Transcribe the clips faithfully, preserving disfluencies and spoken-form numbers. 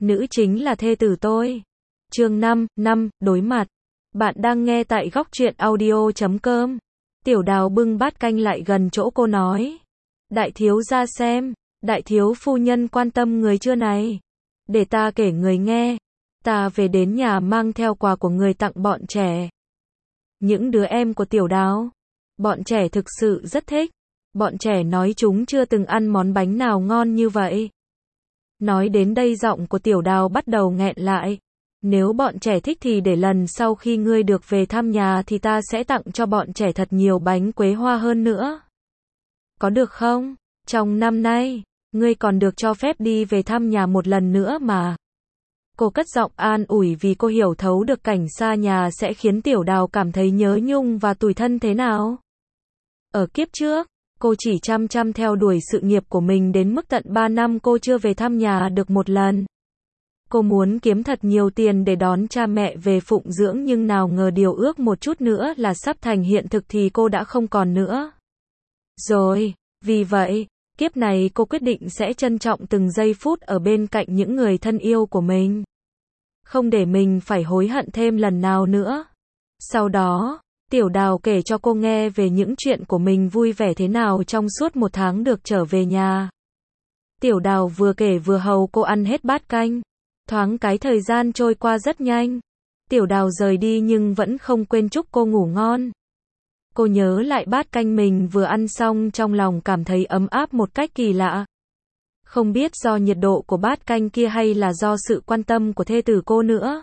Nữ chính là thê tử tôi. Chương năm, năm, đối mặt. Bạn đang nghe tại góc truyện audio chấm com. Tiểu Đào bưng bát canh lại gần chỗ cô nói. Đại thiếu gia xem, đại thiếu phu nhân quan tâm người chưa này. Để ta kể người nghe. Ta về đến nhà mang theo quà của người tặng bọn trẻ. Những đứa em của Tiểu Đào. Bọn trẻ thực sự rất thích. Bọn trẻ nói chúng chưa từng ăn món bánh nào ngon như vậy. Nói đến đây giọng của Tiểu Đào bắt đầu nghẹn lại. Nếu bọn trẻ thích thì để lần sau khi ngươi được về thăm nhà thì ta sẽ tặng cho bọn trẻ thật nhiều bánh quế hoa hơn nữa. Có được không? Trong năm nay, ngươi còn được cho phép đi về thăm nhà một lần nữa mà. Cô cất giọng an ủi vì cô hiểu thấu được cảnh xa nhà sẽ khiến Tiểu Đào cảm thấy nhớ nhung và tủi thân thế nào. Ở kiếp trước, cô chỉ chăm chăm theo đuổi sự nghiệp của mình đến mức tận ba năm cô chưa về thăm nhà được một lần. Cô muốn kiếm thật nhiều tiền để đón cha mẹ về phụng dưỡng nhưng nào ngờ điều ước một chút nữa là sắp thành hiện thực thì cô đã không còn nữa. Rồi, vì vậy, kiếp này cô quyết định sẽ trân trọng từng giây phút ở bên cạnh những người thân yêu của mình. Không để mình phải hối hận thêm lần nào nữa. Sau đó, Tiểu Đào kể cho cô nghe về những chuyện của mình vui vẻ thế nào trong suốt một tháng được trở về nhà. Tiểu Đào vừa kể vừa hầu cô ăn hết bát canh. Thoáng cái thời gian trôi qua rất nhanh. Tiểu Đào rời đi nhưng vẫn không quên chúc cô ngủ ngon. Cô nhớ lại bát canh mình vừa ăn xong trong lòng cảm thấy ấm áp một cách kỳ lạ. Không biết do nhiệt độ của bát canh kia hay là do sự quan tâm của thê tử cô nữa.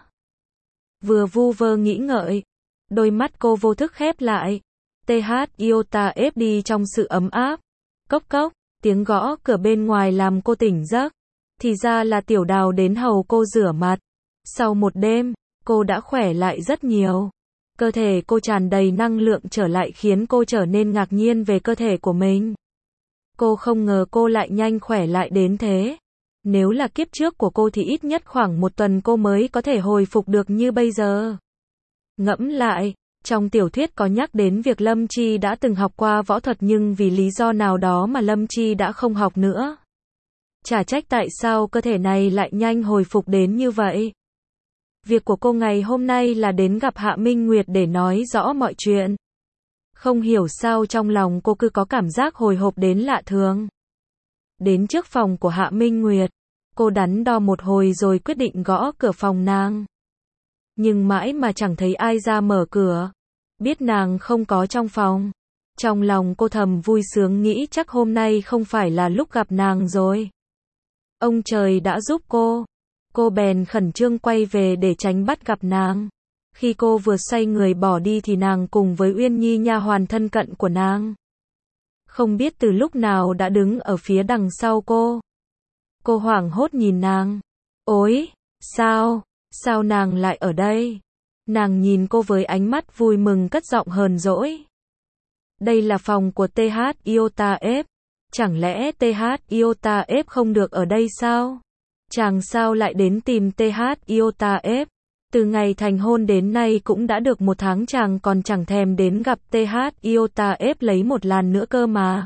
Vừa vu vơ nghĩ ngợi, đôi mắt cô vô thức khép lại. tê hát Iota ép đi trong sự ấm áp. Cốc cốc, tiếng gõ cửa bên ngoài làm cô tỉnh giấc. Thì ra là Tiểu Đào đến hầu cô rửa mặt. Sau một đêm, cô đã khỏe lại rất nhiều. Cơ thể cô tràn đầy năng lượng trở lại khiến cô trở nên ngạc nhiên về cơ thể của mình. Cô không ngờ cô lại nhanh khỏe lại đến thế. Nếu là kiếp trước của cô thì ít nhất khoảng một tuần cô mới có thể hồi phục được như bây giờ. Ngẫm lại, trong tiểu thuyết có nhắc đến việc Lâm Chi đã từng học qua võ thuật nhưng vì lý do nào đó mà Lâm Chi đã không học nữa. Chả trách tại sao cơ thể này lại nhanh hồi phục đến như vậy. Việc của cô ngày hôm nay là đến gặp Hạ Minh Nguyệt để nói rõ mọi chuyện. Không hiểu sao trong lòng cô cứ có cảm giác hồi hộp đến lạ thường. Đến trước phòng của Hạ Minh Nguyệt, cô đắn đo một hồi rồi quyết định gõ cửa phòng nàng. Nhưng mãi mà chẳng thấy ai ra mở cửa. Biết nàng không có trong phòng. Trong lòng cô thầm vui sướng nghĩ chắc hôm nay không phải là lúc gặp nàng rồi. Ông trời đã giúp cô. Cô bèn khẩn trương quay về để tránh bắt gặp nàng. Khi cô vừa xoay người bỏ đi thì nàng cùng với Uyên Nhi nha hoàn thân cận của nàng. Không biết từ lúc nào đã đứng ở phía đằng sau cô. Cô hoảng hốt nhìn nàng. Ôi, sao, sao nàng lại ở đây? Nàng nhìn cô với ánh mắt vui mừng cất giọng hờn dỗi. Đây là phòng của tê hát Iota ép. Chẳng lẽ tê hát Iota ép không được ở đây sao? Chàng sao lại đến tìm tê hát Iota ép? Từ ngày thành hôn đến nay cũng đã được một tháng chàng còn chẳng thèm đến gặp tê hát Iota ép lấy một làn nữa cơ mà.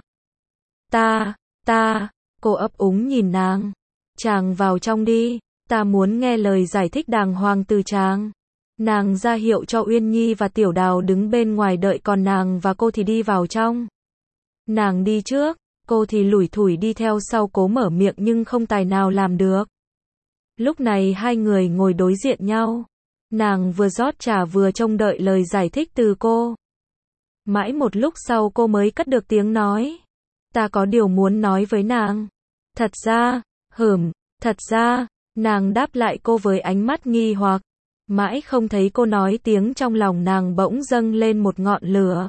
Ta, ta, cô ấp úng nhìn nàng. Chàng vào trong đi, ta muốn nghe lời giải thích đàng hoàng từ chàng. Nàng ra hiệu cho Uyên Nhi và Tiểu Đào đứng bên ngoài đợi còn nàng và cô thì đi vào trong. Nàng đi trước. Cô thì lủi thủi đi theo sau cố mở miệng nhưng không tài nào làm được. Lúc này hai người ngồi đối diện nhau. Nàng vừa rót trà vừa trông đợi lời giải thích từ cô. Mãi một lúc sau cô mới cất được tiếng nói. Ta có điều muốn nói với nàng. Thật ra, hửm, thật ra, nàng đáp lại cô với ánh mắt nghi hoặc. Mãi không thấy cô nói tiếng trong lòng nàng bỗng dâng lên một ngọn lửa.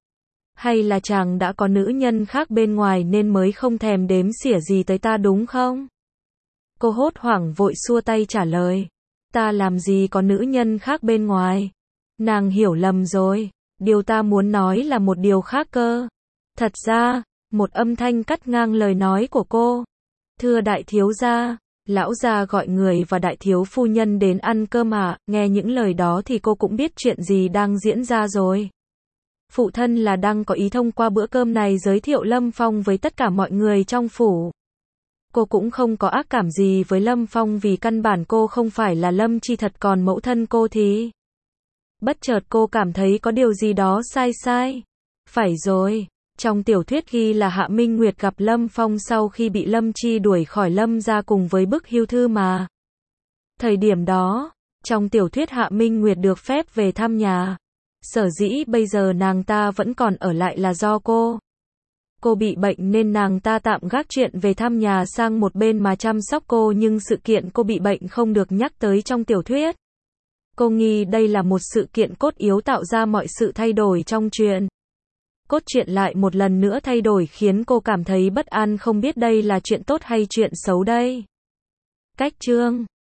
Hay là chàng đã có nữ nhân khác bên ngoài nên mới không thèm đếm xỉa gì tới ta đúng không? Cô hốt hoảng vội xua tay trả lời. Ta làm gì có nữ nhân khác bên ngoài? Nàng hiểu lầm rồi. Điều ta muốn nói là một điều khác cơ. Thật ra, một âm thanh cắt ngang lời nói của cô. Thưa đại thiếu gia, lão gia gọi người và đại thiếu phu nhân đến ăn cơm ạ. Nghe những lời đó thì cô cũng biết chuyện gì đang diễn ra rồi. Phụ thân là đang có ý thông qua bữa cơm này giới thiệu Lâm Phong với tất cả mọi người trong phủ. Cô cũng không có ác cảm gì với Lâm Phong vì căn bản cô không phải là Lâm Chi thật, còn mẫu thân cô thì... Bất chợt cô cảm thấy có điều gì đó sai sai. Phải rồi, trong tiểu thuyết ghi là Hạ Minh Nguyệt gặp Lâm Phong sau khi bị Lâm Chi đuổi khỏi Lâm gia cùng với bức hưu thư mà. Thời điểm đó, trong tiểu thuyết Hạ Minh Nguyệt được phép về thăm nhà. Sở dĩ bây giờ nàng ta vẫn còn ở lại là do cô. Cô bị bệnh nên nàng ta tạm gác chuyện về thăm nhà sang một bên mà chăm sóc cô, nhưng sự kiện cô bị bệnh không được nhắc tới trong tiểu thuyết. Cô nghi đây là một sự kiện cốt yếu tạo ra mọi sự thay đổi trong truyện. Cốt truyện lại một lần nữa thay đổi khiến cô cảm thấy bất an, không biết đây là chuyện tốt hay chuyện xấu đây. Cách chương